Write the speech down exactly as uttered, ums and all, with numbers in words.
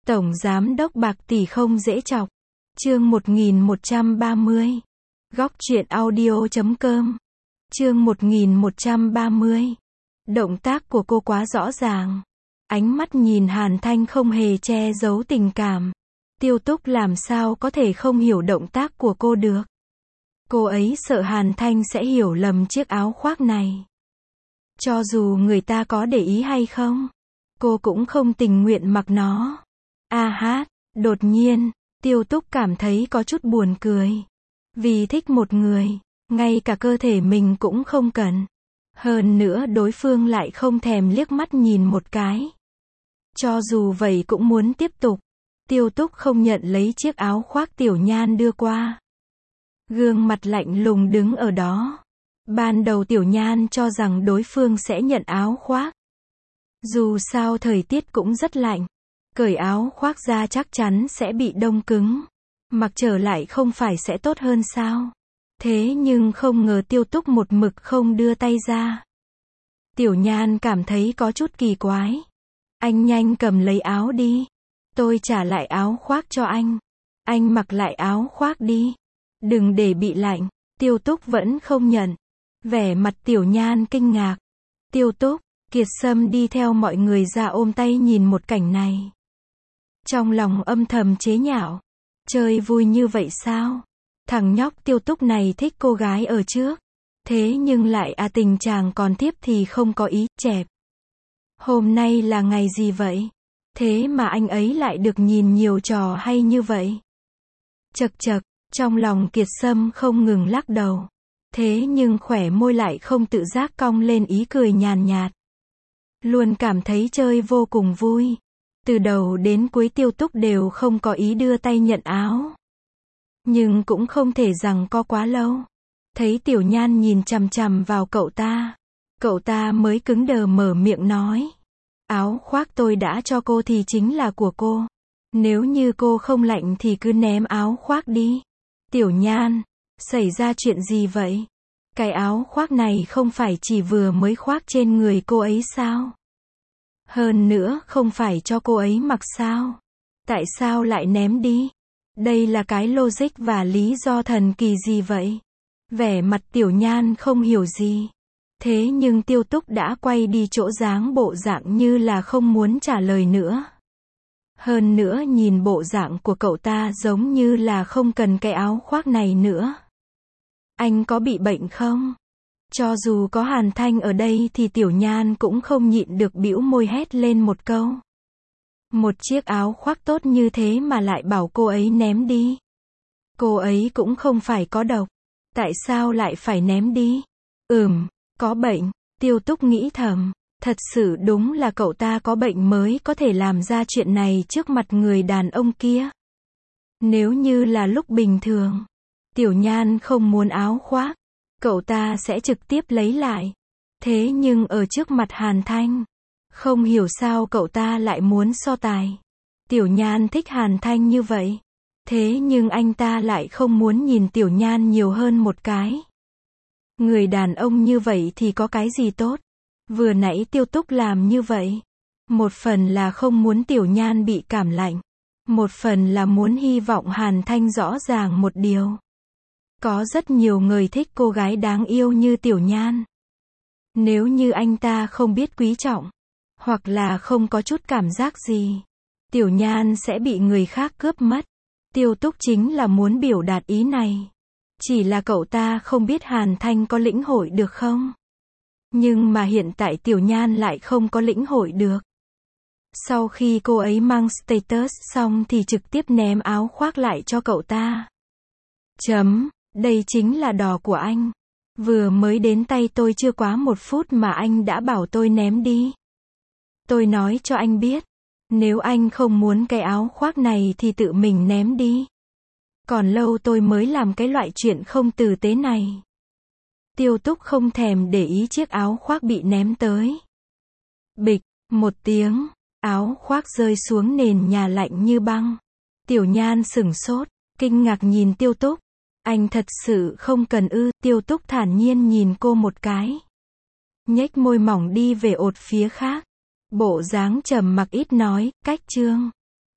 Tổng giám đốc bạc tỷ không dễ chọc. Chương một nghìn một trăm ba mươi. Góc truyện audio chấm com. Chương một nghìn một trăm ba mươi. Động tác của cô quá rõ ràng. Ánh mắt nhìn Hàn Thanh không hề che giấu tình cảm. Tiêu Túc làm sao có thể không hiểu động tác của cô được. Cô ấy sợ Hàn Thanh sẽ hiểu lầm chiếc áo khoác này. Cho dù người ta có để ý hay không, cô cũng không tình nguyện mặc nó. A hát, đột nhiên, Tiêu Túc cảm thấy có chút buồn cười. Vì thích một người, ngay cả cơ thể mình cũng không cần. Hơn nữa đối phương lại không thèm liếc mắt nhìn một cái. Cho dù vậy cũng muốn tiếp tục. Tiêu Túc không nhận lấy chiếc áo khoác Tiểu Nhan đưa qua. Gương mặt lạnh lùng đứng ở đó. Ban đầu Tiểu Nhan cho rằng đối phương sẽ nhận áo khoác. Dù sao thời tiết cũng rất lạnh. Cởi áo khoác ra chắc chắn sẽ bị đông cứng. Mặc trở lại không phải sẽ tốt hơn sao? Thế nhưng không ngờ Tiêu Túc một mực không đưa tay ra. Tiểu Nhan cảm thấy có chút kỳ quái. Anh nhanh cầm lấy áo đi. Tôi trả lại áo khoác cho anh. Anh mặc lại áo khoác đi. Đừng để bị lạnh. Tiêu Túc vẫn không nhận. Vẻ mặt Tiểu Nhan kinh ngạc. Tiêu Túc, Kiệt Sâm đi theo mọi người ra ôm tay nhìn một cảnh này. Trong lòng âm thầm chế nhạo. Chơi vui như vậy sao? Thằng nhóc Tiêu Túc này thích cô gái ở trước. Thế nhưng lại à tình chàng còn tiếp thì không có ý, chẹp. Hôm nay là ngày gì vậy? Thế mà anh ấy lại được nhìn nhiều trò hay như vậy. Chật chật, trong lòng Kiệt Sâm không ngừng lắc đầu. Thế nhưng khỏe môi lại không tự giác cong lên ý cười nhàn nhạt. Luôn cảm thấy chơi vô cùng vui. Từ đầu đến cuối Tiêu Túc đều không có ý đưa tay nhận áo. Nhưng cũng không thể rằng có quá lâu. Thấy Tiểu Nhan nhìn chằm chằm vào cậu ta. Cậu ta mới cứng đờ mở miệng nói. Áo khoác tôi đã cho cô thì chính là của cô. Nếu như cô không lạnh thì cứ ném áo khoác đi. Tiểu Nhan, xảy ra chuyện gì vậy? Cái áo khoác này không phải chỉ vừa mới khoác trên người cô ấy sao? Hơn nữa không phải cho cô ấy mặc sao? Tại sao lại ném đi? Đây là cái logic và lý do thần kỳ gì vậy? Vẻ mặt Tiểu Nhan không hiểu gì. Thế nhưng Tiêu Túc đã quay đi chỗ dáng bộ dạng như là không muốn trả lời nữa. Hơn nữa nhìn bộ dạng của cậu ta giống như là không cần cái áo khoác này nữa. Anh có bị bệnh không? Cho dù có Hàn Thanh ở đây thì Tiểu Nhan cũng không nhịn được bĩu môi hét lên một câu. Một chiếc áo khoác tốt như thế mà lại bảo cô ấy ném đi. Cô ấy cũng không phải có độc. Tại sao lại phải ném đi? Ừm, có bệnh. Tiêu Túc nghĩ thầm. Thật sự đúng là cậu ta có bệnh mới có thể làm ra chuyện này trước mặt người đàn ông kia. Nếu như là lúc bình thường, Tiểu Nhan không muốn áo khoác, cậu ta sẽ trực tiếp lấy lại. Thế nhưng ở trước mặt Hàn Thanh, không hiểu sao cậu ta lại muốn so tài. Tiểu Nhan thích Hàn Thanh như vậy. Thế nhưng anh ta lại không muốn nhìn Tiểu Nhan nhiều hơn một cái. Người đàn ông như vậy thì có cái gì tốt? Vừa nãy Tiêu Túc làm như vậy. Một phần là không muốn Tiểu Nhan bị cảm lạnh. Một phần là muốn hy vọng Hàn Thanh rõ ràng một điều. Có rất nhiều người thích cô gái đáng yêu như Tiểu Nhan. Nếu như anh ta không biết quý trọng, hoặc là không có chút cảm giác gì, Tiểu Nhan sẽ bị người khác cướp mất. Tiêu Túc chính là muốn biểu đạt ý này. Chỉ là cậu ta không biết Hàn Thanh có lĩnh hội được không? Nhưng mà hiện tại Tiểu Nhan lại không có lĩnh hội được. Sau khi cô ấy mang status xong thì trực tiếp ném áo khoác lại cho cậu ta. Chấm, đây chính là đò của anh. Vừa mới đến tay tôi chưa quá một phút mà anh đã bảo tôi ném đi. Tôi nói cho anh biết. Nếu anh không muốn cái áo khoác này thì tự mình ném đi. Còn lâu tôi mới làm cái loại chuyện không tử tế này. Tiêu Túc không thèm để ý chiếc áo khoác bị ném tới. Bịch, một tiếng, áo khoác rơi xuống nền nhà lạnh như băng. Tiểu Nhan sửng sốt, kinh ngạc nhìn Tiêu Túc. Anh thật sự không cần ư? Tiêu Túc thản nhiên nhìn cô một cái. Nhếch môi mỏng đi về ột phía khác. Bộ dáng trầm mặc ít nói, cách chương.